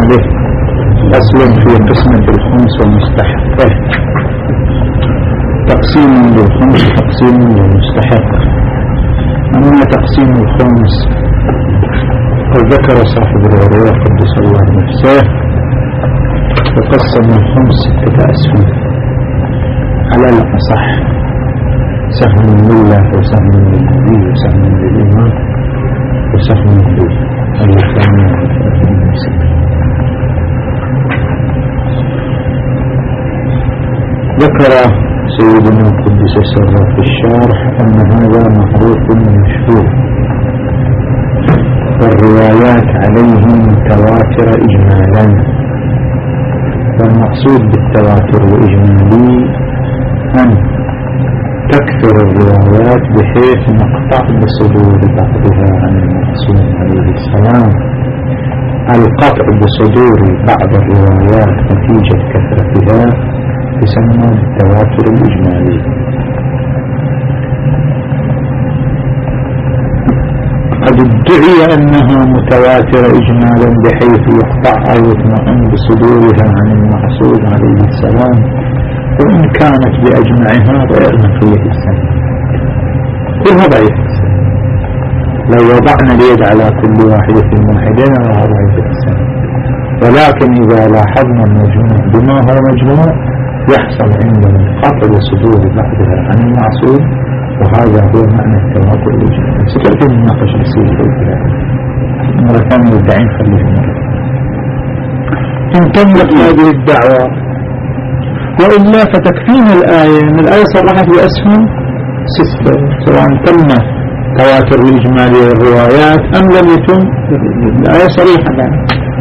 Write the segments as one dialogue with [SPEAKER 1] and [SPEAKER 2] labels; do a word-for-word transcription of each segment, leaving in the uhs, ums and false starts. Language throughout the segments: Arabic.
[SPEAKER 1] به. أصل في قسمة الخمس ومستحقه، تقسيم للخمس تقسيم للمستحق. أما تقسيم الخمس وذكر صاحب الغرية قدس الله نفسه وقسم الخمس ستة أسهم على الأصح: سهم لله وسهم للنبي وسهم للإمام وسهم للثانية. ذكر سيدنا قدس سره في الشارح أن هذا معروف مشهور، والروايات عليه متواترة إجمالا. والمقصود بالتواتر الإجمالي أن تكثر الروايات بحيث نقطع بصدور بعضها عن المعصوم عليه السلام. القطع بصدور بعض الروايات نتيجة كثرتها يسمى بالتواتر الإجمالي. قد ادعي أنها متواترة إجمالا بحيث يقطع أو يطمئن بصدورها عن المعصوم عليه السلام، وإن كانت بأجمعها غير نقية السنة، كلها ضعيف السنة. لو وضعنا اليد على كل واحدة واحدة لها ضعيف السنة، ولكن إذا لاحظنا المجموع بما هو مجموع يحصل عندنا القطع بصدور بعضها عن المعصوم، وهذا هو معنى التواتر الإجمالي. ستأتي نناقش بسيط مرة ثانية الدعين خليه مرة إن تملك هذه الدعوة، وإلا فتكفينا الآية من الآية صرحت بأسهم ستة، سواء تم تواتر الإجمالي للروايات أم لم يتم الآية صريحة يعني.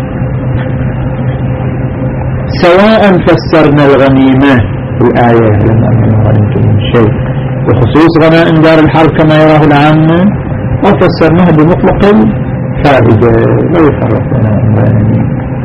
[SPEAKER 1] سواء فسرنا الغنيمة الآية لما غنمتم من شيء بخصوص غنائم دار الحرب كما يراه العامة، أو فسرناها بمطلق الفائدة لا يفرق بين.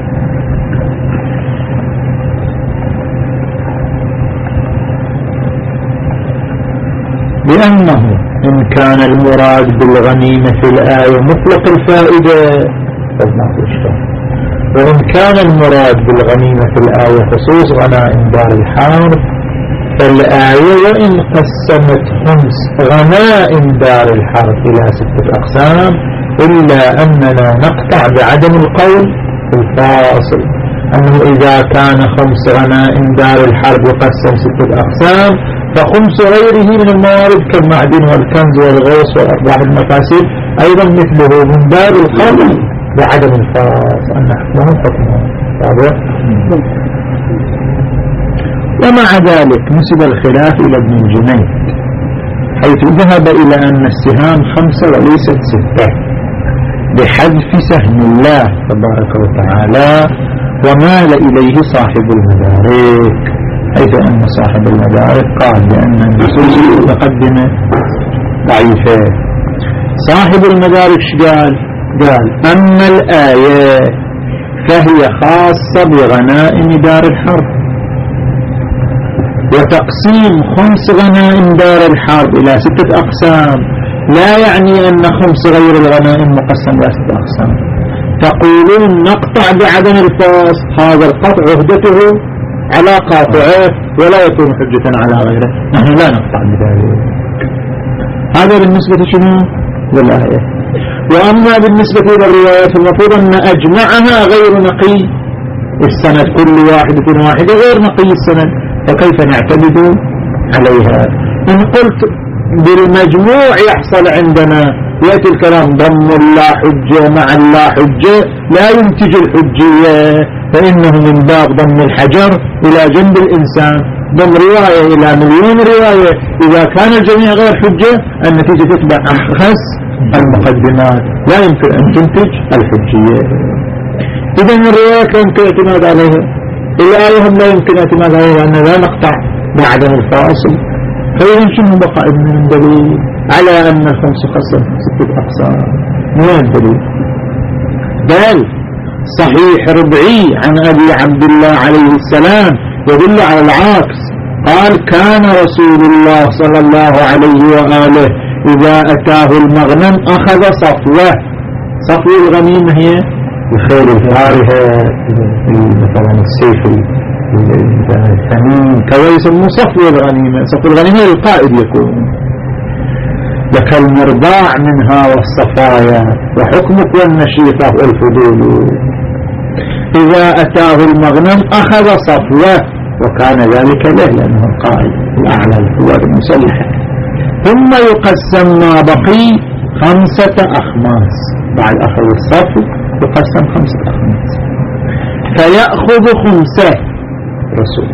[SPEAKER 1] لأنه إن كان المراد بالغنيمة في الآية مطلق الفائدة فما في إشكال، وإن كان المراد بالغنيمة في الآية خصوص غنائم دار الحرب فالآية وإن قسمت خمس غنائم دار الحرب إلى ستة أقسام إلا أننا نقطع بعدم القول الفاصل أنه إذا كان خمس غنائم دار الحرب يقسم ستة أقسام فخمس غيره من الموارد كالمعدن والكنز والغوص والأرباح المفاسد أيضا مثله من دار القول بعدم الفاصل أن حكمه حكمه. ومع ذلك نسب الخلاف إلى ابن الجنيد حيث ذهب إلى أن السهام خمسة وليست ستة بحذف سهم الله تبارك وتعالى، ومال إليه صاحب المدارك حيث أن صاحب المدارك قال بأن النصوص المتقدمة ضعيفة. صاحب المدارك قال قال أما الآية فهي خاصة بغنائم دار الحرب، وتقسيم خمس غنائم دار الحرب إلى ستة أقسام لا يعني أن خمس غير الغنائم مقسم إلى ستة أقسام. تقولون نقطع بعدم الفاصل، هذا القطع عهدته على قاطعه ولا يكون حجة على غيره، نحن لا نقطع بذلك. هذا بالنسبة شنو؟ للآية. وأما بالنسبة للروايات المفروض أن أجمعها غير نقي السند، كل واحدة واحدة غير نقي السند، فكيف نعتمد عليها؟ إن قلت بالمجموع يحصل عندنا يأتي الكلام ضم لا حجة مع لا حجة لا ينتج الحجية، فإنه من باب ضم الحجر إلى جنب الإنسان، ضم رواية إلى مليون رواية إذا كان الجميع غير حجة النتيجة تتبع أخس المقدمات، لا يمكن أن تنتج الحجية. إذن الرواية لا يمكن اعتماد عليها، الآية هم لا يمكن اعتماد عليها لأننا لا نقطع بعدم الفاصل. فإذن شنو بقى من دليل على أن الخمس قسم ستة أقسام؟ ما الدليل؟ بل صحيح ربعي عن أبي عبد الله عليه السلام يدل على العكس. قال كان رسول الله صلى الله عليه وآله إذا أتاه المغنم أخذ صفوة. صفوة الغنيمة هي الخيل الفارهة مثلا السيف الثمين كذا يسموه صفو الغنيمة. صفو الغنيمة للقائد يكون لك المرضاع منها والصفايا وحكمك والنشيطة والفضول. إذا أتاه المغنم أخذ صفوه وكان ذلك له لأنه القائد الأعلى القوات المسلحة. ثم يقسم ما بقي خمسة أخماس. بعد أخذ الصفو يقسم خمسة أخماس فيأخذ خمسة رسول.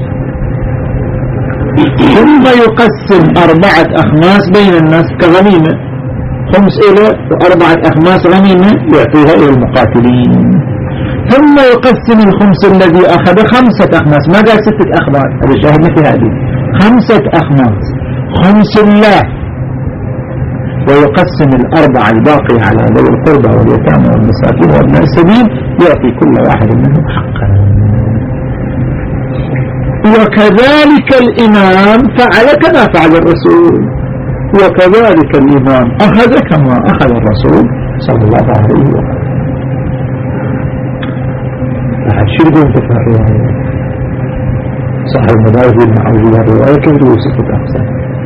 [SPEAKER 1] ثم يقسم أربعة أخماس بين الناس كغنيمة. خمس إلى وأربعة أخماس غنيمة يعطيها إلى المقاتلين. ثم يقسم الخمس الذي أخذ خمسة أخماس. ما قال ستة أخماس. هذا الشاهد في هذه خمسة أخماس خمس الله. ويقسم الأربعة الباقي على ذوي القربى واليتامى والمساكين وابناء السبيل يعطي كل واحد منهم حقا. وكذلك الإمام فعل كما فعل الرسول. وكذلك الإمام أخذ كما أخذ الرسول صلى الله عليه وسلم. أحد شو يقول في الرواية صاحب المدارس المعوجة الرواية كيف تقول ستة أقسام؟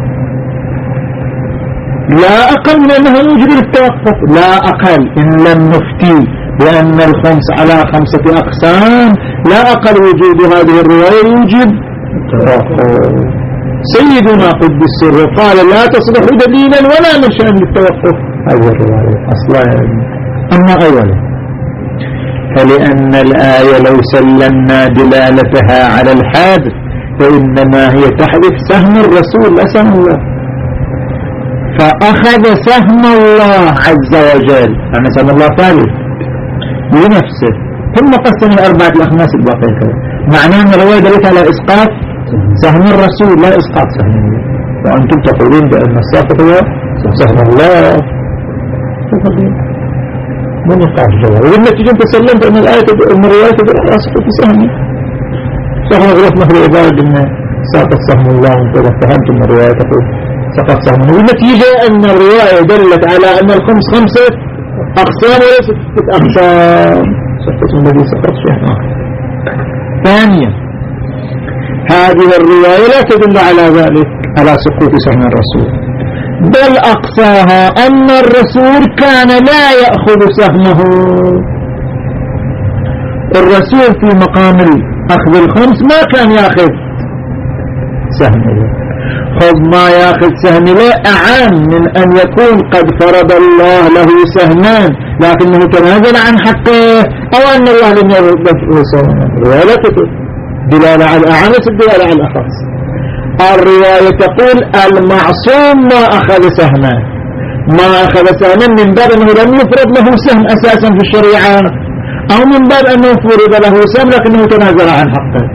[SPEAKER 1] لا أقل من أنه يوجد التوقف. لا أقل إن لم نفتي لأن الخمس على خمسة أقسام لا أقل وجود هذه الرواية يوجد التوقف. سيدنا قدس السر قال لا تصلح دليلا ولا منشأ للتوقف هذه الرواية أصلا. أما أولا فلأن الآية لو سلمنا دلالتها على الحادث فإنما هي تحذف سهم الرسول لا سهم الله. فأخذ سهم الله عز وجل يعني سهم الله ثالث لنفسه ثم قسم الأربعة الأخماس الباقية. معناه أن الرواية دلت على إسقاط سهم الرسول لا إسقاط سهم الله. وأنتم تقولون بأن الساقط هو سهم الله. من يقع الجواب والنتيجة تسلمت أن الآية أن الرواية تدل على سقوط سهمه. سهم غلطنا في العباد أن سقط سهم الله وانت فهمت أن الرواية تقول سقط سهمه. والنتيجة أن الرواية دلت على أن الخمس خمسة أقسام وليست ستة أقسام. سقط الذي سقط شيء آخر. ثانيا هذه الرواية لا تدل على ذلك على سقوط سهم الرسول بل أقصاها أن الرسول كان لا يأخذ سهمه. الرسول في مقام أخذ الخمس ما كان يأخذ سهمه. خذ ما يأخذ سهمه أعم من أن يكون قد فرض الله له سهمان لكنه تنازل عن حقه أو أن الله لم يرده سهما. ولا تدل دلالة على الأعم الدلالة على الأخص. الرواية تقول المعصوم ما أخذ سهما ما أخذ سهما من باب أنه لم يفرض له سهم أساسا في الشريعة أو من باب أنه فرض له سهم لكنه تنازل عن حقه.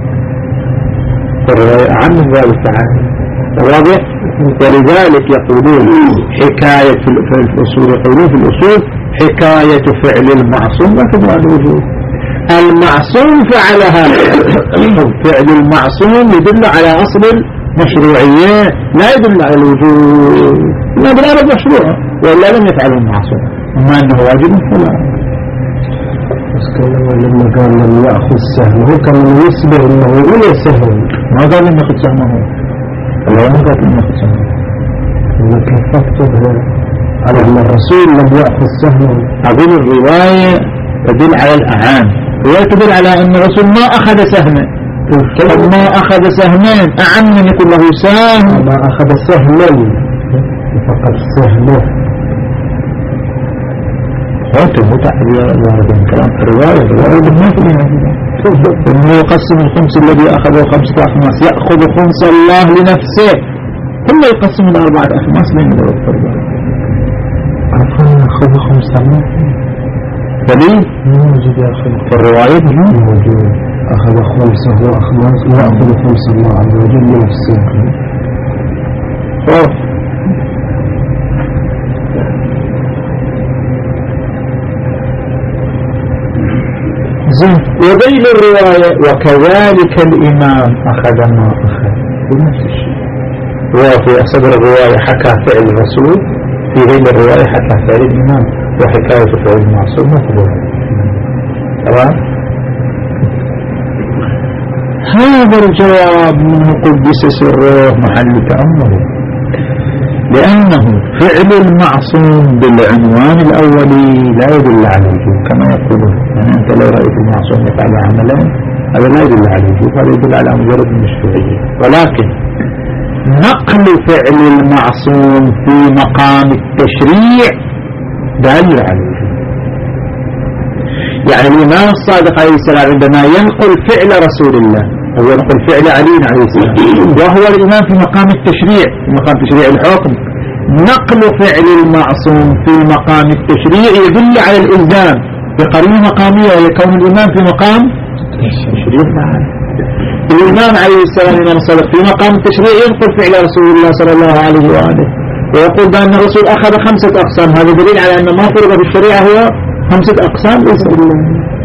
[SPEAKER 1] الرواية أعم من ذلك تعالى واضح. ولذلك يقولون حكاية في الأصول يقولون في الأصول حكاية فعل المعصوم لا تدل على الوجود. المعصوم فعلها. فعل المعصوم يدل على أصل المشروعية لا يدل على الوجود. لا بالأرض مشروع وإلا لم يفعل المعصوم أما أنه واجب فلا.
[SPEAKER 2] بس لما قال لم يأخذ سهمه كان يسبه أنه ولا سهم.
[SPEAKER 1] ما قال لم يأخذ سهمه. الله ما قال لم يأخذ سهمه.
[SPEAKER 2] إنك تكتبها على أن الرسول لم يأخذ سهمه.
[SPEAKER 1] أقول الرواية تدل على الأعام. الرواية تدل على أن الرسول ما أخذ سهما. ما أخذ سهمان أعم من يكون له سهم.
[SPEAKER 2] ما أخذ سهما فقط سهمه.
[SPEAKER 1] هذا هو تعبير الكلام في الرواية. الرواية بالنسبة إنه يقسم الخمس الذي أخذه خمسة أخماس يأخذ خمس الله لنفسه ثم يقسم الأربعة أخماس بين ذوي القربى.
[SPEAKER 2] أخذ أخذ خمسة أخماس
[SPEAKER 1] دليل
[SPEAKER 2] موجود يا أخي
[SPEAKER 1] في الرواية
[SPEAKER 2] موجود. أخذ خمسة وأخماس وأخذ خمس الله عز وجل لنفسه.
[SPEAKER 1] خوف زين. وبين الرواية وكذلك الإمام أخذ ما أخذ بنفس الشيء. وفي صدر الرواية حكى فعل الرسول في غير الرواية حكى فعل الإمام وحكاية فعل المعصوم ما تدل. تمام. هذا الجواب منه قدس سره محل تأمل، لأنه فعل المعصوم بالعنوان الأولي لا يدل على الوجوب كما يقولون. يعني أنت لو رأيت المعصوم يفعل عملا هذا لا يدل على الوجوب، هذا يدل على مجرد المشروعية. ولكن نقل فعل المعصوم في مقام التشريع دال على الوجوب. يعني الإمام الصادق عليه السلام عندما ينقل فعل رسول الله أو ينقل فعل علي عليه السلام وهو الإمام في مقام التشريع في مقام تشريع الحكم، نقل فعل المعصوم في مقام التشريع يدل على الإلزام بقرينة مقامية لكون الإمام في مقام التشريع. معنا الإمام عليه السلام الإمام الصادق في مقام التشريع ينقل فعل رسول الله صلى الله عليه وآله ويقول بأن الرسول أخذ خمسة أقسام. هذا دليل على أن ما فرض في الشريعة هو خمسة أقسام ليس بالله.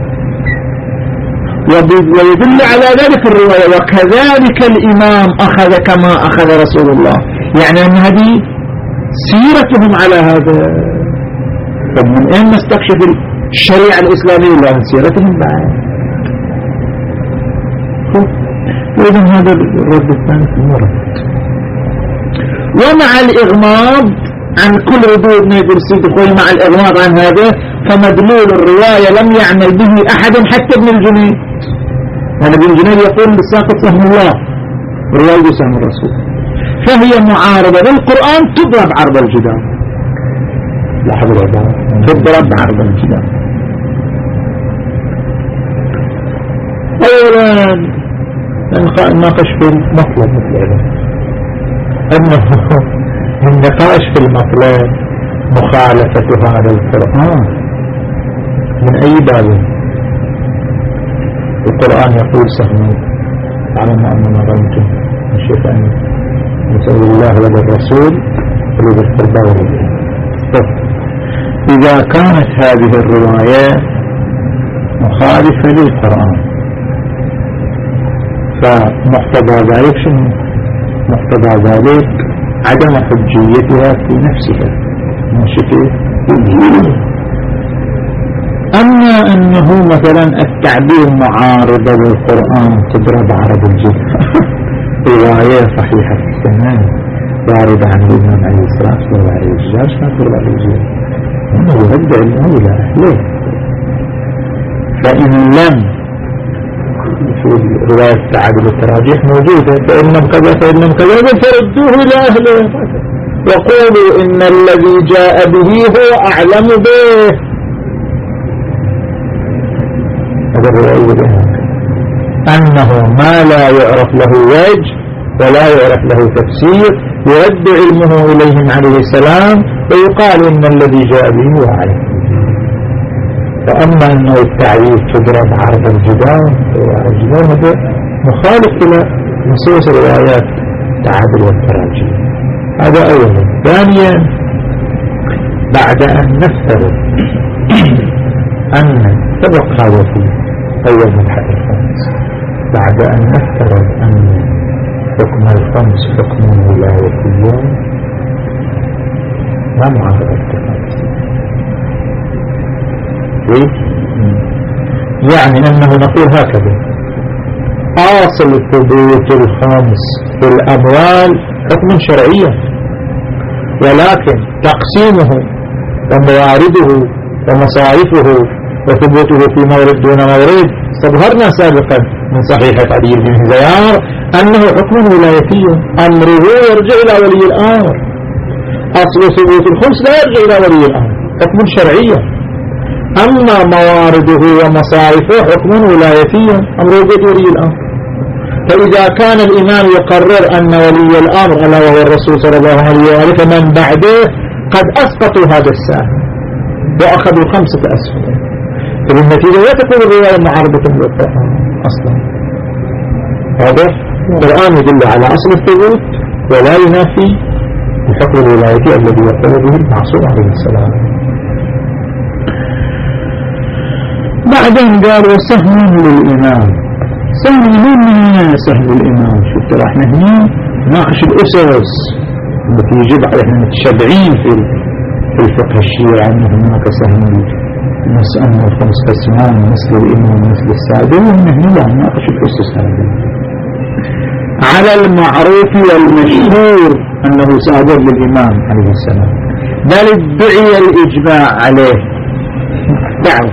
[SPEAKER 1] ويدل على ذلك الرواية وكذلك الإمام أخذ كما أخذ رسول الله، يعني أن هذه سيرتهم على هذا. فمن أين نستكشف الشريعة الإسلامية لأن سيرتهم بعد. وإذن هذا الرد الثاني في المرض. ومع الإغماض عن كل ردود ما يقول السيد الخوي مع الإغماض عن هذا فمدلول الرواية لم يعمل به أحد حتى ابن الجنيد. يعني ابن الجنيد يقول للساقط سهم الله والرواية سهم الرسول، فهي معارضة للقرآن تضرب عرض الجدار. لاحظ العبارة تضرب عرض الجدار. أولا نناقش في المطلب مثل هذا، أنه النقاش في المطلب مخالفة هذا القرآن من أي باب؟ القرآن يقول سهموا على أنما غنتم من شيء أن نسأل الله وللرسول ولذي القربى واليتامى. إذا كانت هذه الرواية مخالفة للقرآن فمقتضى ذلك شنو؟ مقتضى ذلك عدم حجيتها في نفسها مشكلة. أما أنه مثلا التعبير معارضة بالقرآن تضرب عرض الجد رواية صحيحة تمام واردة عن الإمام عليه الصلاة والسلام عليه الجاج ما تضرب على الجد أنه يرجع الأولى أهله. فإن لم في رواية التعادل والتراجيح موجودة فإنهم كذا فإنهم كذا فردوه إلى أهله وقولوا إن الذي جاء به هو أعلم به. هذا الرواية أنه ما لا يعرف له وجه ولا يعرف له تفسير يرد علمه إليهم عليه السلام ويقال إن الذي جاء به هو أعلم. فأما أنه التعريف تضرب عرض الجدار الجدار هذا مخالف إلى نصوص روايات التعادل والتراجيح. هذا أولا. ثانيا بعد أن نفترض أن سبق هذا في أول مبحث الخمس بعد أن نفترض أن حكم الخمس حكم ولايتي ما معارضة التفاصيل يعني أنه نقول هكذا أصل ثبوت الخمس في الأموال حكم شرعية ولكن تقسيمه وموارده ومصارفه وثبوته في مورد دون مورد استظهرنا سابقا من صحيحة علي بن زيار أنه حكم ولايتي أمره يرجع إلى ولي الأمر. أصل ثبوت الخمس لا يرجع إلى ولي الأمر حكم شرعية. أما موارده ومصارفه حكم ولايتي أمره بيد ولي الأمر. فإذا كان الإمام يقرر أن ولي الأمر ألا وهو الرسول صلى الله عليه وآله فمن بعده قد أسقطوا هذا السهم وأخذوا خمسة أسهم. فبالنتيجة لا تكون الرواية معارضة للقرآن أصلا. هذا القرآن يدل على أصل الثبوت ولا ينافي الحكم الولايتي الذي يقول به المعصوم عليه السلام. بعدين قال وسهم للإمام. سهم من سهم الإمام. شفت راح نهني ناقش الأسس التي يجب على احنا متشبعين في في الفقه الشيعي أن هناك سهم أن الخمس قسمان مثل الإمام مثل السادة ونحن لا نناقش الأسس هذه. على المعروف والمشهور أنه سادر للإمام عليه السلام، بل ادعي الإجماع عليه دعوة.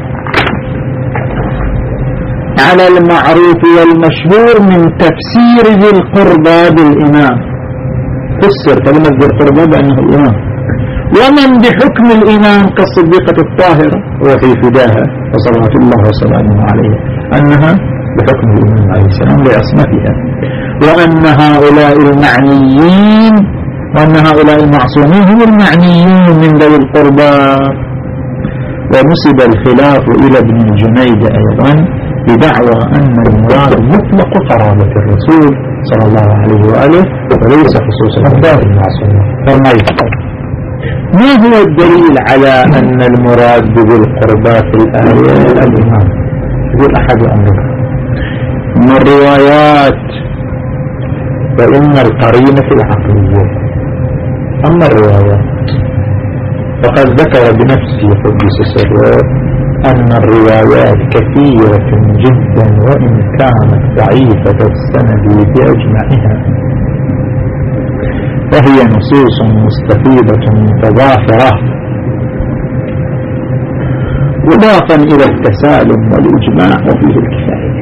[SPEAKER 1] على المعروف والمشهور من تفسير ذي القربى بالإمام، فسر كلمة ذي القربى بأنه الإمام، ومن بحكم الإمام كالصديقة الطاهرة وفي فداها وصلوات الله وسلامه عليه أنها بحكم الإمام عليه السلام لعصمتها، وأن هؤلاء المعنيين وأن هؤلاء المعصومين هم المعنيين من ذوي القربى. ونسب الخلاف إلى ابن الجنيد أيضا بدعوى أن المراد مطلق قرابة الرسول صلى الله عليه وآله وليس خصوصا أخبار المعصومين. ما هو الدليل على أن المراد بذي القربى في الآية الإمام؟ يقول أحد أمرك من الروايات فإن القرينة في العقلية. أما الروايات فقد ذكر بنفسه قدس سره أن الروايات كثيرة جدا وإن كانت ضعيفة السند بأجمعها، وهي نصوص مستفيدة متضافرة، إضافا إلى التسالم والإجماع وفيه الكفاية.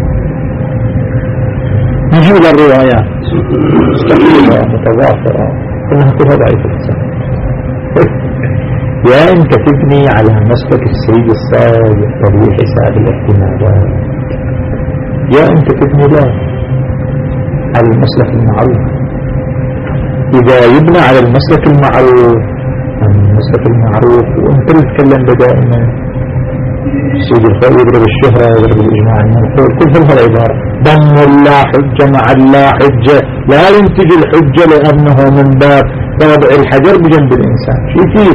[SPEAKER 1] نجيب الروايات مستفيدة متضافرة إنها كلها ضعيفة السند. يا أنت تبني على مسلك السيد الصادق طبيعي حساب الاحتمالات، يا أنت تبني لا على المسلك المعروف. إذا يبنى على المسلك المعروف المسلك المعروف وانت اللي تتكلم دائما السيد الخير يضرب الشهرة يضرب الإجماع المنقول، كل هذه العبارة ضم لا حجة مع لا حجة، لا ينتج الحجة لأنه من باب وضع الحجر بجنب الإنسان. شيء فيه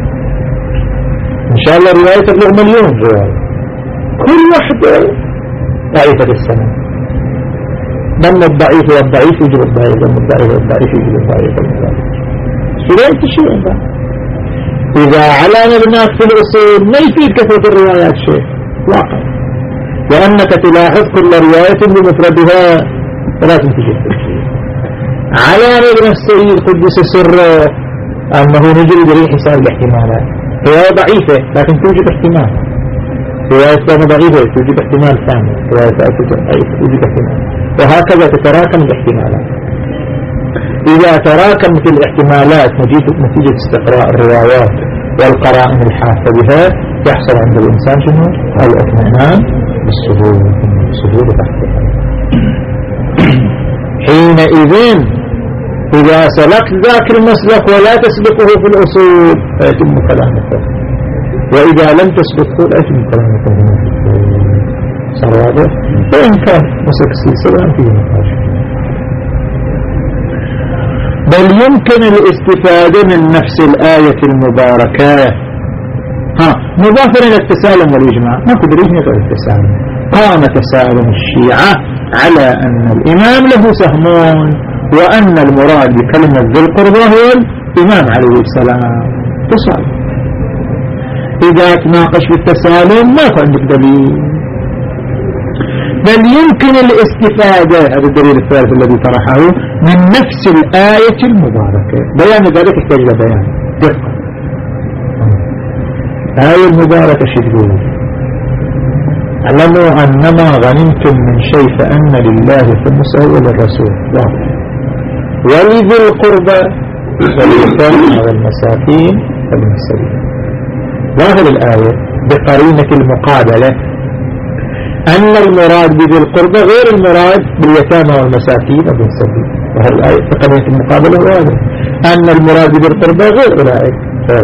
[SPEAKER 1] إن شاء الله رواية تبلغ مليون رواية كل واحدة ضعيفة السنة. ضم الضعيف والضعيف يجب الضعيف، ضم الضعيف والضعيف يجب الضعيف والضعيف. رواية شيء إذا على مبناك في الأصول ما يفيد كثرة الروايات شيء واقع، وأنك تلاحظ كل رواية بمفردها فلا تنتجد. على مبنى السيد قدس سره أنه نجري بريح حساب الاحتمالات. رواية ضعيفة لكن توجد احتمال، رواية ثانية ضعيفة توجد احتمال ثاني، رواية ثالثة ضعيفة توجد احتمال، وهكذا تتراكم الاحتمالات. إذا تراكمت الاحتمالات نتيجة استقراء الروايات والقرائن الحافة بها يحصل عند الإنسان شنو؟ الاطمئنان بالسهول بالسهول تحتها. حينئذ إذا سلكت ذاك المسلك ولا تسبقه في الأصول فيتم كلامك، وإذا لم تسبقه لا يتم كلامك. صار واضح؟ فإن كان مسلك السلسلة فيه نقاش. بل يمكن الاستفادة من نفس الآية المباركة ها مضافا إلى التسالم والإجماع. ما قدرين غير التسالم. قام تسالم الشيعة على أن الإمام له سهمون، وأن المراد بكلمة ذي القربى هو الإمام عليه السلام. تسالم إذا تناقش في التسالم ما عندك دليل. بل يمكن الاستفادة، هذا الدليل الثالث الذي طرحه، من نفس الآية المباركة. بيان ذلك يحتاج إلى بيان دقة. الآية المباركة شدوا علموا أنما غنمتم من شيء فأن لله خمسه وللرسول ولذي القربى واليتامى والمساكين وابن السبيل. ظاهر الآية بقرينة المقابلة أن المراد بذي القربى غير المراد باليتامى والمساكين وابن السبيل. وهذه الآية بقرينة المقابلة واضح أن المراد بذي القربى غير أولئك.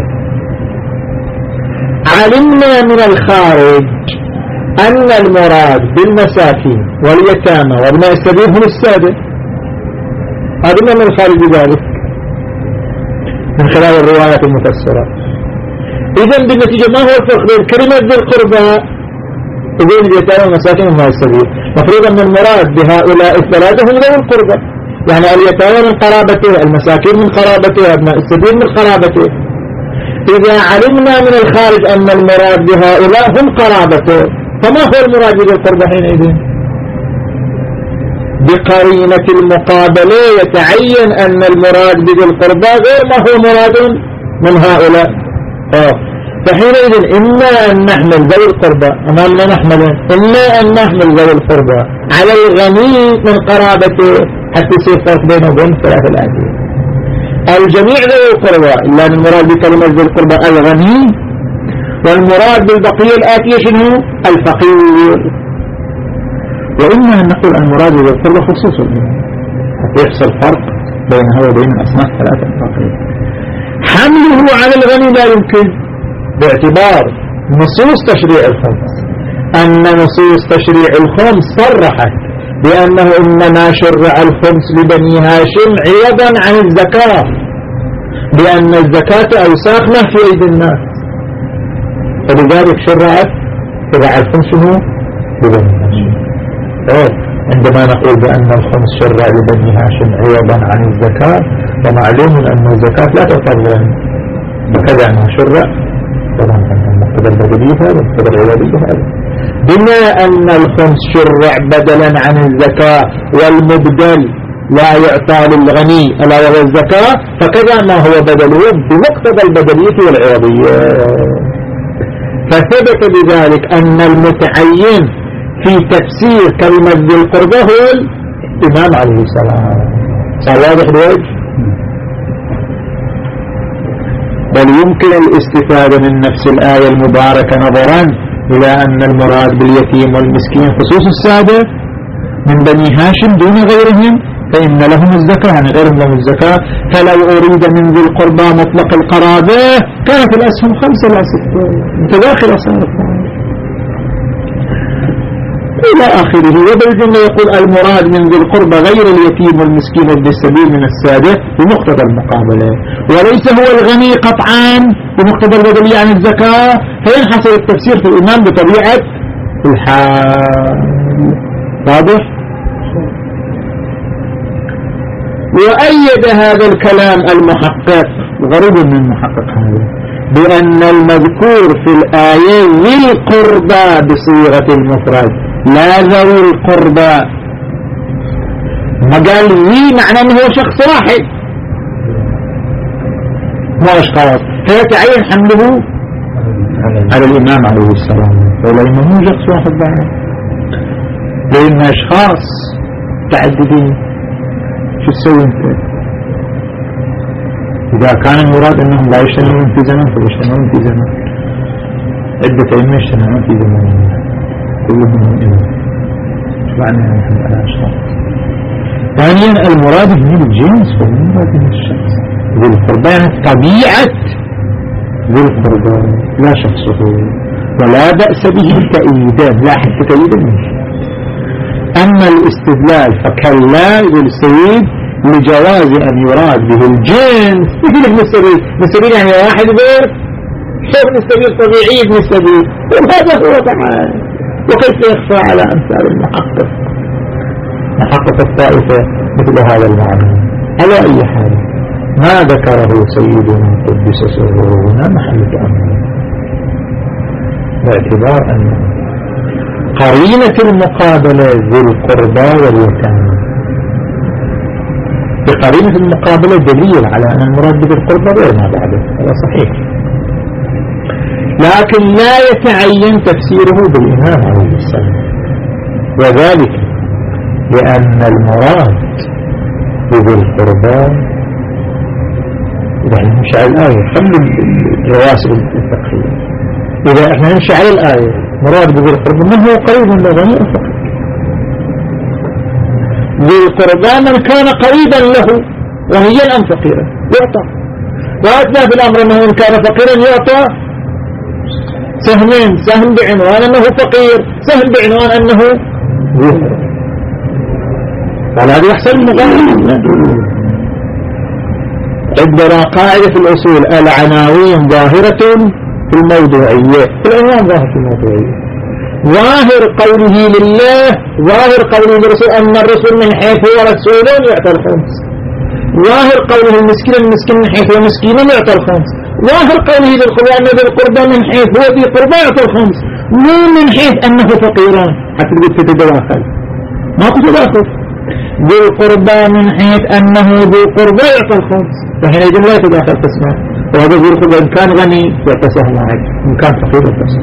[SPEAKER 1] علمنا من الخارج أن المراد بالمساكين واليتامى وابن السبيل هم السادة. علمنا من الخارج بذلك من خلال الروايات المفسرة. إذن بالنتيجة ما هو الفرق بين كلمة ذي القربى وبين اليتامى والمساكين وابن السبيل؟ مفروض أن المراد بهؤلاء الثلاثة هم ذوي القربى، يعني اليتامى من قرابته، المساكين من قرابته، وابن السبيل من قرابته. إذا علمنا من الخارج أن المراد بهؤلاء هم قرابته، فما هو المراد بذي القربى حينئذ؟ بقرينة المقابلة يتعين أن المراد بذي القربى غير ما هو مراد من هؤلاء. آه. فحينئذ إما أن نحمل ذوي القربى أمامنا نحمل إما أن نحمل ذوي القربى على الغني من قرابته حتى يصير فرق بينه وبين الثلاثة الآتية. الجميع ذوي القربى إلا أن المراد بكلمة ذوي القربى الغني، والمراد بالبقية الآتية شنو؟ الفقير. وإما أن نقول المراد ذوي القربى خصوصا حتى يحصل فرق بينها وبين الأصناف الثلاثة الفقير. حمله على الغني لا يمكن باعتبار نصوص تشريع الخمس، أن نصوص تشريع الخمس صرحت بأنه إنما شرع الخمس لبني هاشم عوضا عن الزكاة، لأن الزكاة أوساخ ما في أيدي الناس، فلذلك شرعت تبع الخمس هو لبني هاشم. عندما نقول بأن الخمس شرع لبني هاشم عوضا عن الزكاة، فمعلوم أن الزكاة لا تعتبر بكذا أنها شرع طبعا المقتضى البدلي هذا المقتضى العوضي هذا، بما أن الخمس شرع بدلا عن الزكاة والمبدل لا يعطى للغني ألا وهو الزكاة، فكذا ما هو بدله بمقتضى البدلية والعوضية. فثبت بذلك أن المتعين في تفسير كلمة ذي القربى هو الإمام عليه السلام. صار واضح الوجه؟ بل يمكن الاستفادة من نفس الآية المباركة نظرا إلى أن المراد باليتيم والمسكين خصوص السادة من بني هاشم دون غيرهم، فإن لهم الزكاة يعني غيرهم لهم الزكاة. فلو أريد من ذي القربى مطلق القرابة كانت الأسهم خمسة لا ستة متداخلة صارت إلى آخره. وبالجملة يقول المراد من ذي القربى غير اليتيم والمسكين وابن السبيل من السادة بمقتضى المقابلة، وليس هو الغني قطعا بمقتضى البدلية عن الزكاة، فينحصر التفسير في الإمام بطبيعة الحال. واضح؟ وأيد هذا الكلام المحقق غريب من المحقق هذا بأن المذكور في الآية للقربى بصيغة المفرد لا ذوي القربى، ما قال لي معنى أنه هو شخص واحد مو أشخاص، فيتعين حمله على الإمام عليه السلام، ولأنه مو شخص واحد بعد، لأن أشخاص تعددين. شو تسوي انت إذا كان المراد أنهم لا يشتغلون في زمن فيشتغلون في زمن عدة أئمة يشتغلون في زمن كلهم إمام، شو معنى يحمل على أشخاص؟ ثانيا المراد من الجنس والمراد من الشخص. ذي القربى يعني طبيعة ذي القربى لا شخصه، ولا بأس به تأييدا لا حتى تأييدا منه. أما الاستدلال فكلا ذي السيد لجواز أن يراد به الجنس مثل ابن السبيل. ابن السبيل يعني واحد غير ابن السبيل طبيعي ابن السبيل، وهذا هو طبعا. وكيف يخفى على أمثال المحقق محقق الطائفة مثل هذا المعنى؟ على أي حال ما ذكره سيدنا قدس سره هنا محل تأمل، باعتبار أن قرينة المقابلة ذي القربى واليتامى، بقرينة المقابلة دليل على أن المراد بذي القربى غير ما بعده، هذا صحيح، لكن لا يتعين تفسيره بالإمام عليه السلام، وذلك لأن المراد بذي القربى إذا احنا نمشي على الآية خلي الرواسب الفقهية، إذا احنا نمشي على الآية مراد بذي القربى من هو قريب من الغني الفقير؟ ذي القربى من كان قريبا له غنيا أم فقيرا يعطى، وأتنا في الأمر أنه إن كان فقيرا يعطى سهمين، سهم بعنوان أنه فقير، سهم بعنوان أنه ذي. وهذا يحصل مغالبا. عندنا قاعدة في الأصول العناوين ظاهرة في الموضوعية، العنوان ظاهر في الموضوعية. ظاهر قوله لله، ظاهر قوله للرسول أن الرسول من حيث هو رسول يعطى الخمس، ظاهر قوله المسكين المسكين من حيث هو مسكين يعطى الخمس، ظاهر قوله ذي القربى أن ذي القربى من حيث هو ذي قربى يعطى الخمس، مو من حيث أنه فقيران حتى تقول تتداخل، ما تتداخل. ذي القربى من حيث أنه ذي قربى يعطى الخمس، فهنا يجب لا يتداخل قسمان، وهذا ذي القربى إن كان غني يعطى سهم واحد، إن كان فقير يعطى سهم.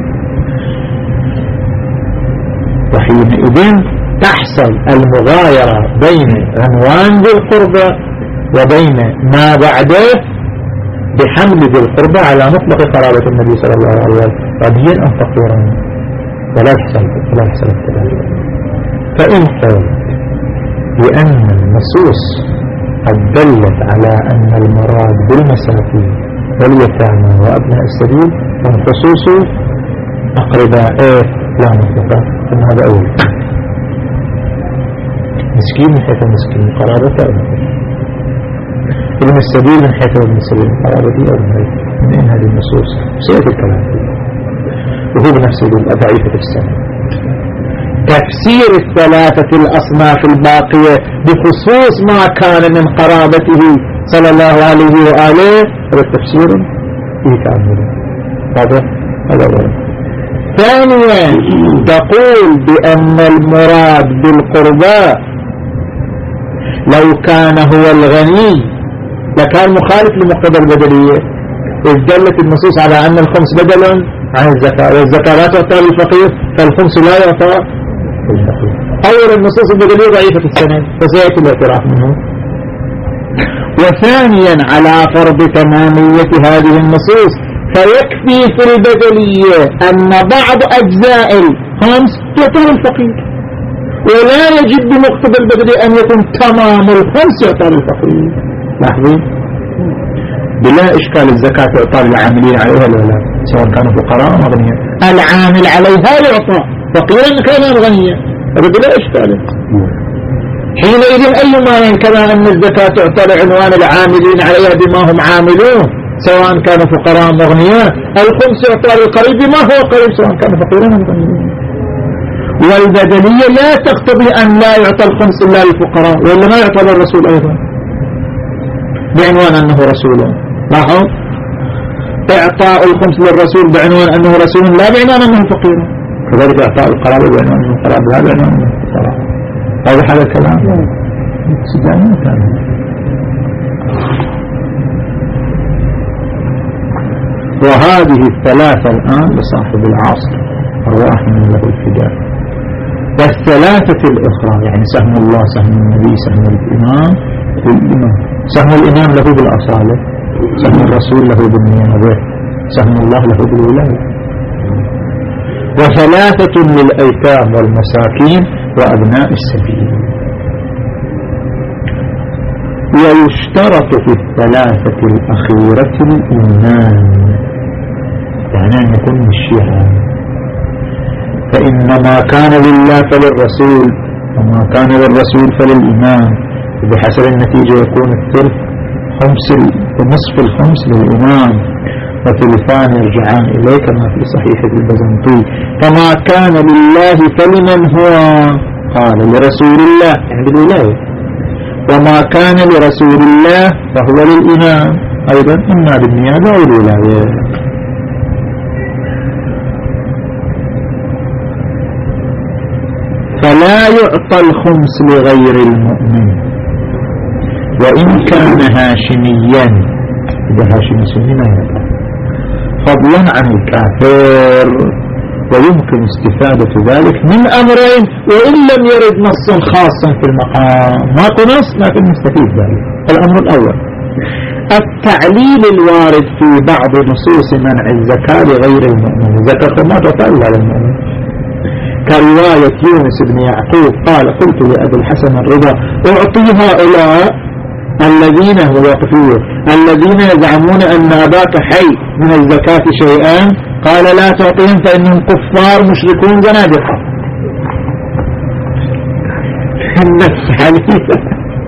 [SPEAKER 1] وحينئذ تحصل المغايرة بين عنوان ذي القربى وبين ما بعده بحمل ذي القربى على مطلق قرابة النبي صلى الله عليه وسلم غنيا أم فقيرا، ولا يحصل ولا يحصل التبادل. فإن قلت بأن النصوص قد دلت على أن المراد بالمساكين واليتامى وأبناء السبيل هم خصوص أقربائه لا مطلقا، ثم هذا أول مسكين من حيث المسكين قرابته، ابن السبيل من حيث ابن السبيل قرابته أو من أين هذه النصوص سيأتي الكلام فيه، وهو بنفسه ضعيفة السنة. تفسير الثلاثة الأصناف الباقية بخصوص ما كان من قرابته صلى الله عليه وآله هذا التفسير فيه تعمل. هذا هذا أولا. ثانيا تقول بأن المراد بالقرباء لو كان هو الغني لكان مخالف لمقتضى البدلية، إذ دلت النصوص على أن الخمس بدل عن الزكاة، والزكاة لا تعطى للفقير فالخمس لا يعطى للفقير. أولا النصوص البدلية ضعيفة السند فسيأتي الاعتراف منه. وثانيا على فرض تمامية هذه النصوص فيكفي في البدلية أن بعض أجزاء الخمس تعطى للفقير، ولا يجب بمقتضى البدلية أن يكون تمام الخمس يعطى للفقير. لاحظين بلا إشكال الزكاة تعطى للعاملين عليها ولا لا، سواء كانوا فقراء أو أغنياء، العامل عليها يعطى فقيرا كان غنيا، هذا بلا إشكال. حينئذ أي معنى كما أن الزكاة تعطى لعنوان العاملين عليها بما هم عاملون سواء كانوا فقراء أو أغنياء، الخمس يعطى للقريب بما هو قريب سواء كان فقيرا أو غنيا. والبدلية لا تقتضي أن لا يعطى الخمس إلا للفقراء، وإلا ما يعطى للرسول أيضا بعنوان أنه رسول. لاحظ إعطاء الخمس للرسول بعنوان أنه رسول لا بعنوان أنه فقير، كذلك إعطاء القرابة بعنوان أنه قرابة لا بعنوان أنه فقراء. هذا هذا الكلام سجانين كان. وهذه الثلاثة الآن لصاحب العصر أرواح من له الفداء، والثلاثة الأخرى يعني سهم الله سهم النبي سهم الإمام والإمام، سهم الإمام له بالأصالة، سهم الرسول له بالنيابة، سهم الله له بالولاية. وثلاثة للأيتام والمساكين وأبناء السبيل. ويشترط في الثلاثة الأخيرة الإيمان، يعني أن يكون من الشيعة، فإنما كان لله فللرسول وما كان للرسول فللإمام، بحسب النتيجة يكون الثلث خمس ونصف الخمس للإمام وثلثان يرجعان إليه كما في صحيح البزنطي. فما كان لله فلمن هو؟ قال لرسول الله يعني بالولاية، وما كان لرسول الله فهو للإمام أيضا إما بالنيابة أو الولاية. فلا يعطى الخمس لغير المؤمن وإن كان هاشميا، إذا هاشمي سني ما يعطى، فضلا عن الكافر. ويمكن استفادة ذلك من أمرين وإن لم يرد نص خاصا في المقام، ما نص لكن نستفيد ذلك. الأمر الأول التعليل الوارد في بعض نصوص منع الزكاة لغير المؤمن، الزكاة ما تعطى إلا للمؤمن، كرواية يونس بن يعقوب قال قلت لأبي الحسن الرضا أعطي هؤلاء الذين ويقفوا الذين يزعمون أن أباك حي من الزكاة شيئان، قال لا تعطيهم فإنهم كفار مشركون زنادقة. النفس حديثة.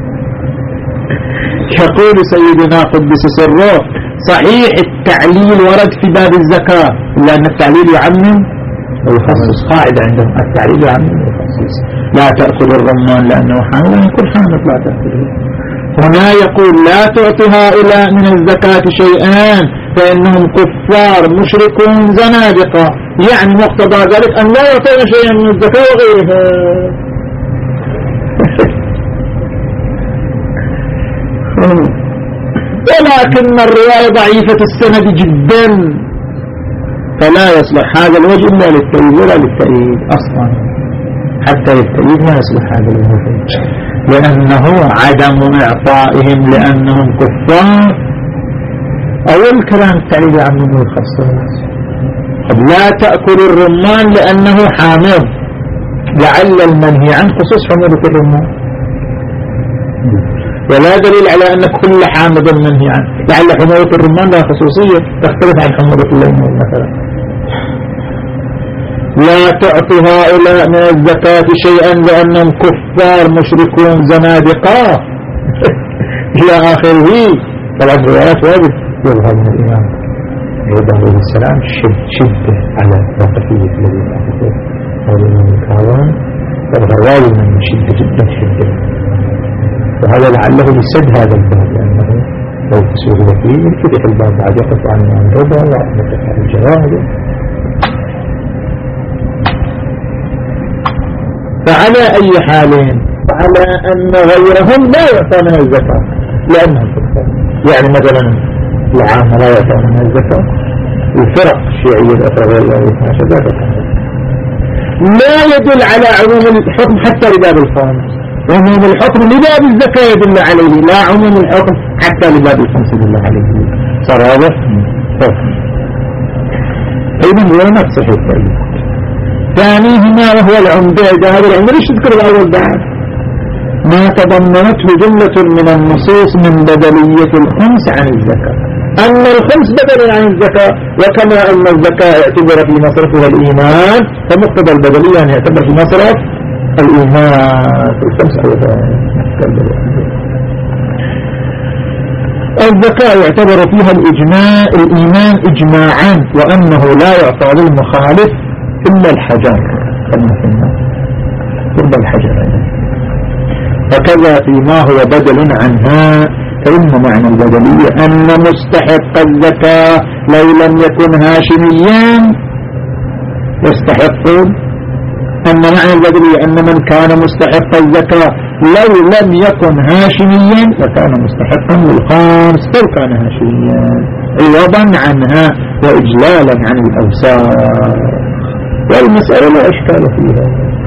[SPEAKER 1] يقول سيدنا قدس سره صحيح التعليل ورد في باب الزكاة، إلا أن التعليل يعمم ويخصص. قاعدة عندهم التعليل يعمم ويخصص، لا تأخذ الرمان لأنه حامل، لا يكون حامل لا تأخذه. هنا يقول لا تعطي هؤلاء من الزكاة شيئا فإنهم كفار مشركون زنادقة، يعني مقتضى ذلك أن لا يعطون شيئا من الزكاة وغيرها. ولكن الرواية ضعيفة السند جدا، فلا يصلح هذا الوجه إلا للتأييد ولا للتأييد أصلا، حتى للتأييد ما يصلح هذا الوجه، لأنه عدم إعطائهم لأنهم كفار. أول كلام التأييد عمم الخصائص، لا تأكل الرمان لأنه حامض، لعل المنهي عن خصوص حموضة الرمان، ولا دليل على أن كل حامض منهي عنه، لعل حموضة الرمان لها خصوصية تختلف عن حموضة الليمون مثلا. لا تعطي هؤلاء من الزكاة شيئا لأنهم كفار مشركون زنادقة إلى آخره. طبعا روايات واجب يظهر من الإمام عيسى عليه السلام شد شدة على وقفية الذي أعطته هذا الإمام الكاظم، يظهر واجب من شدة جدا شدة، وهذا لعله يسد هذا الباب، لأنه لو تسوه فيه يفتح الباب بعد يقف عن الربا ويقف عن الجواهر. فعلى أي حال على أن غيرهم لا يعطون الزكاة لأنهم كفار، يعني مثلا العامة لا يعطون الزكاة، الفرق الشيعية الأخرى غير الله لا يدل على عموم الحكم حتى لباب الخامس، عموم الحكم لباب الزكاة يدل عليه، لا عموم الحكم حتى لباب الخمس يدل عليه. صار هذا أيضا هو نفس الحكم. ثانيهما وهو العمدة، إذا هذا العمدة ليش تذكر الأول بعد ما تضمنته جملة من النصوص من بدلية الخمس عن الزكاة، أن الخمس بدل عن الزكاة، وكما أن الزكاة اعتبر في مصرفها الإيمان فمقتضى البدلية أن يعتبر في مصرف الإيمان في الخمس أيضا. الزكاة يعتبر فيها الإجماع الإيمان إجماعا، وأنه لا يعطى للمخالف إلا الحجر كما قلنا، إلا الحجر. فكذا فيما هو بدل عنها، فإن معنى البدلية أن مستحق الزكاة لو لم يكن هاشميا يستحق، أن معنى البدلية أن من كان مستحق الزكاة لو لم يكن هاشميا وكان مستحقا للخمس لو كان هاشميا، عوضا عنها وإجلالا عن الأوساط. والمسألة لا إشكال فيها.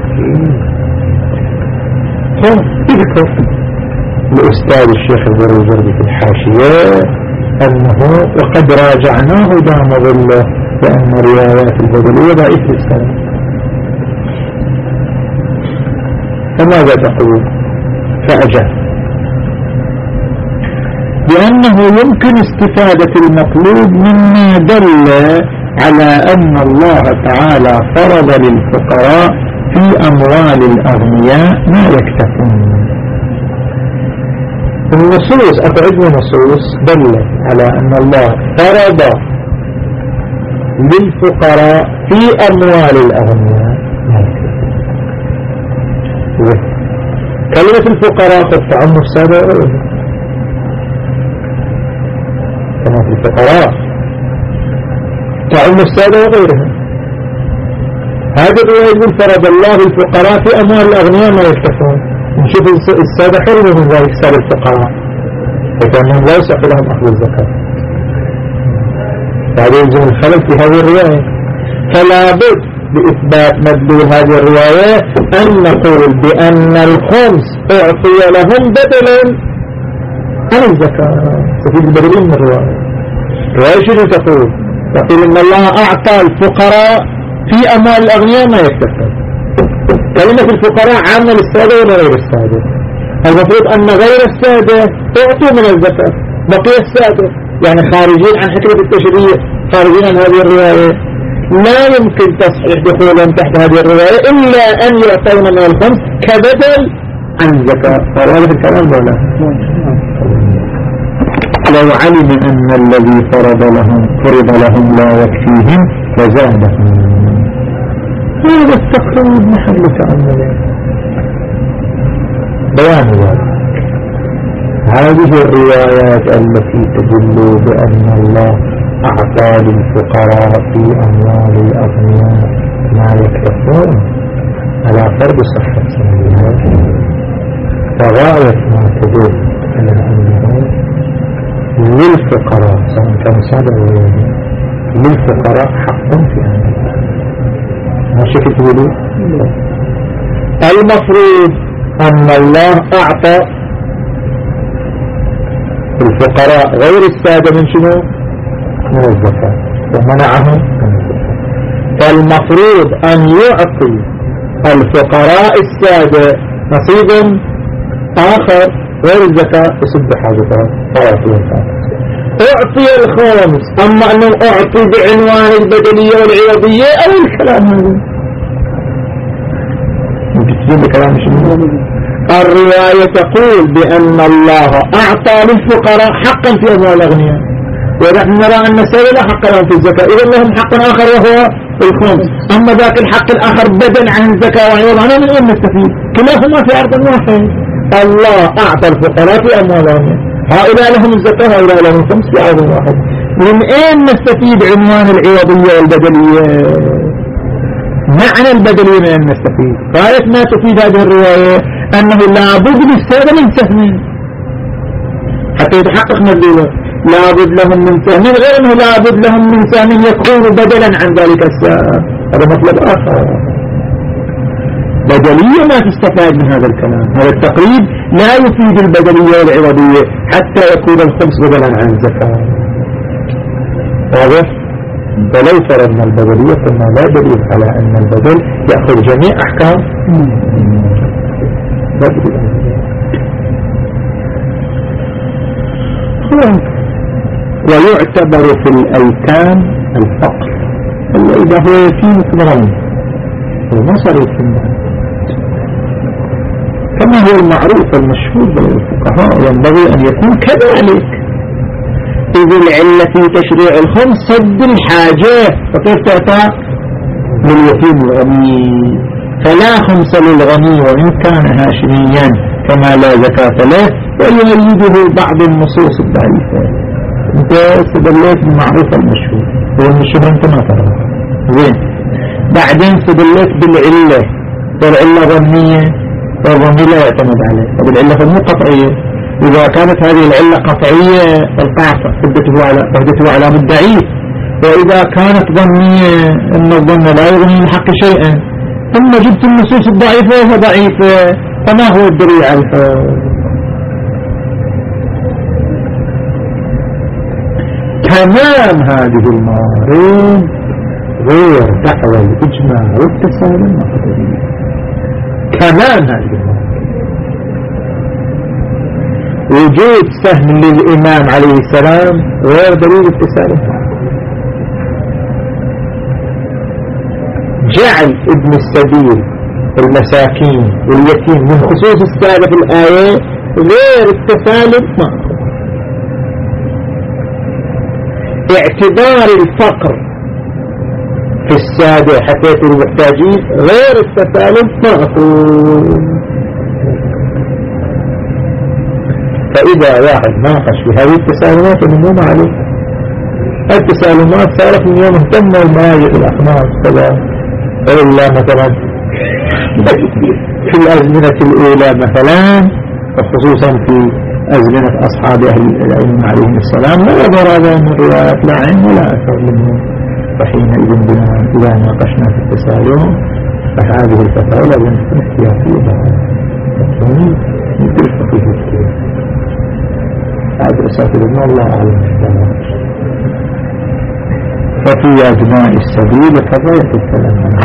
[SPEAKER 1] يذكر الأستاذ الشيخ الزروزردي في الحاشية أنه وقد راجعناه دام ظله بأن روايات البدلية ضعيف السلام. فماذا تقول؟ فأجاب بأنه يمكن استفادة المطلوب مما دل على أن الله تعالى فرض للفقراء في أموال الأغنياء ما يكتفون. النصوص أتعد نصوص دلت على أن الله فرض للفقراء في أموال الأغنياء ما يكتفون. كلمة الفقراء قد تعم السادة وغيرهم، كلمة الفقراء تعم السادة وغيرهم. هذا الرواية يقول فرض الله الفقراء في أموال الأغنياء ما يكتفون. نشوف السادة حرموا من ذلك سادة الفقراء، فكأنهم لا يصح لهم أخذ الزكاة، فهذا يلزم الخلل في هذه الرواية. فلا بد بإثبات مدلول هذه الرواية أن نقول بأن الخمس أعطي لهم بدلا عن الزكاة. تفيد بدلين من الرواية. الرواية شنو تقول؟ تقول إن الله أعطى الفقراء في أموال الأغنياء ما يكتفون. كلمة الفقراء عامة للسادة ولا غير السادة؟ المفروض أن غير السادة أعطوا من الزكاة، بقي السادة يعني خارجين عن حكمة التشريع، خارجين عن هذه الرواية. لا يمكن تصحيح دخولهم تحت هذه الرواية إلا أن يعطون من الخمس كبدل عن الزكاة. فهذا الكلام ولا لو علم أن الذي فرض لهم فرض لهم لا يكفيهم فزادهم. هذا التقريب محل تأمل بيان ذلك. هذه الروايات التي تدل بأن الله أعطى للفقراء في أموال الأغنياء ما يكفون على فرض صحة سنوية، فغاية ما تدل على أنه للفقراء سواء كان سادة ولا للفقراء حق في أموالهم. ما شكل تقولوا المفروض أن الله أعطى الفقراء غير السادة من شنو؟ من الزكاة، ومنعهم من الزكاة. فالمفروض أن يعطي الفقراء السادة نصيب آخر غير الزكاة يسد حاجتهم فيعطي الخامس. أعطي الخامس، أما أنه أعطي بعنوان البدلية والعوضية أو الكلام هذا ممكن بكلام شنو؟ الرواية تقول بأن الله أعطى للفقراء حقا في أموال الأغنياء، ونحن نرى أن السادة حق لهم في الزكاة، إذا لهم حق آخر وهو الخمس. أما ذاك الحق الآخر بدل عن الزكاة وعوض عنه من أين نستفيد؟ كلاهما في عرض واحد. الله أعطى الفقراء في أموال الأغنياء، هؤلاء لهم الزكاة وهؤلاء لهم الخمس في عرض واحد. من أين نستفيد عنوان العوضية والبدلية؟ معنى البدلية من أن نستفيد غاية ما تفيد هذه الرواية أنه لابد للسادة من سهم حتى يتحقق مدلوله، لابد لهم من سهم، غير أنه لابد لهم من سهم يكون بدلا عن ذلك السهم. هذا مطلب آخر. بدلية ما تستفاد من هذا الكلام، هذا التقريب لا يفيد البدلية والعوضية حتى يكون الخمس بدلا عن الزكاة. واضح؟ فلو فرضنا البدلية قلنا لا دليل على أن البدل يأخذ جميع أحكام بدل. ويعتبر في الأيتام الفقر، إذا هو يتيم غني وما صار يتيم كما هو المعروف المشهور بين الفقهاء، ينبغي أن يكون كذلك. إذ العلة في تشريع الخمس سد الحاجة، فكيف تعطى لليتيم الغني؟ فلا خمس للغني وإن كان هاشميا كما لا زكاة له، ويؤيده بعض النصوص الضعيفة. انت استدليت بالمعروف المشهور، هو المشهور انت ما ترى زين. بعدين استدليت بالعلة، والعلة ظنية والظني لا يعتمد عليه، وبالعلة مو قطعية. إذا كانت هذه العلة قطعية فالقاعدة حجته على حجته على مدعيه، وإذا كانت ظنية أن الظن لا يغني من حق شيئا، ثم جبت النصوص الضعيفة وهي ضعيفة، فما هو الدليل على الحق؟ تمام هذه الموارد غير دعوة الإجماع والتسالم المقدرية. تمام هذه الموارد وجود سهم للإمام عليه السلام غير دليل التسالم. جعل ابن السبيل المساكين واليتيم من خصوص السادة في الآية غير التسالم معه. اعتبار الفقر في السادة حتى يكونوا محتاجين غير التسالم معه. فإذا واحد ناقش في هذه التسالمات النموم عليه. التسالمات صارت من يوم اهتم الماجئ الأخماس كذا، إلا مثلا في الأزمنة الأولى مثلا، وخصوصا في أزمنة أصحاب أهل العلم عليهم السلام، لا يظهر هذا من روايات لا عين ولا أثر منهم. فحينئذ بنا إذا ناقشنا في التسالم فهذه الفتاوى لازم تكون احتياطية بها مثل الفقيه الكبير. هذا أساتذنا الله أعلم. ففي أجماع السبيل كذلك الكلام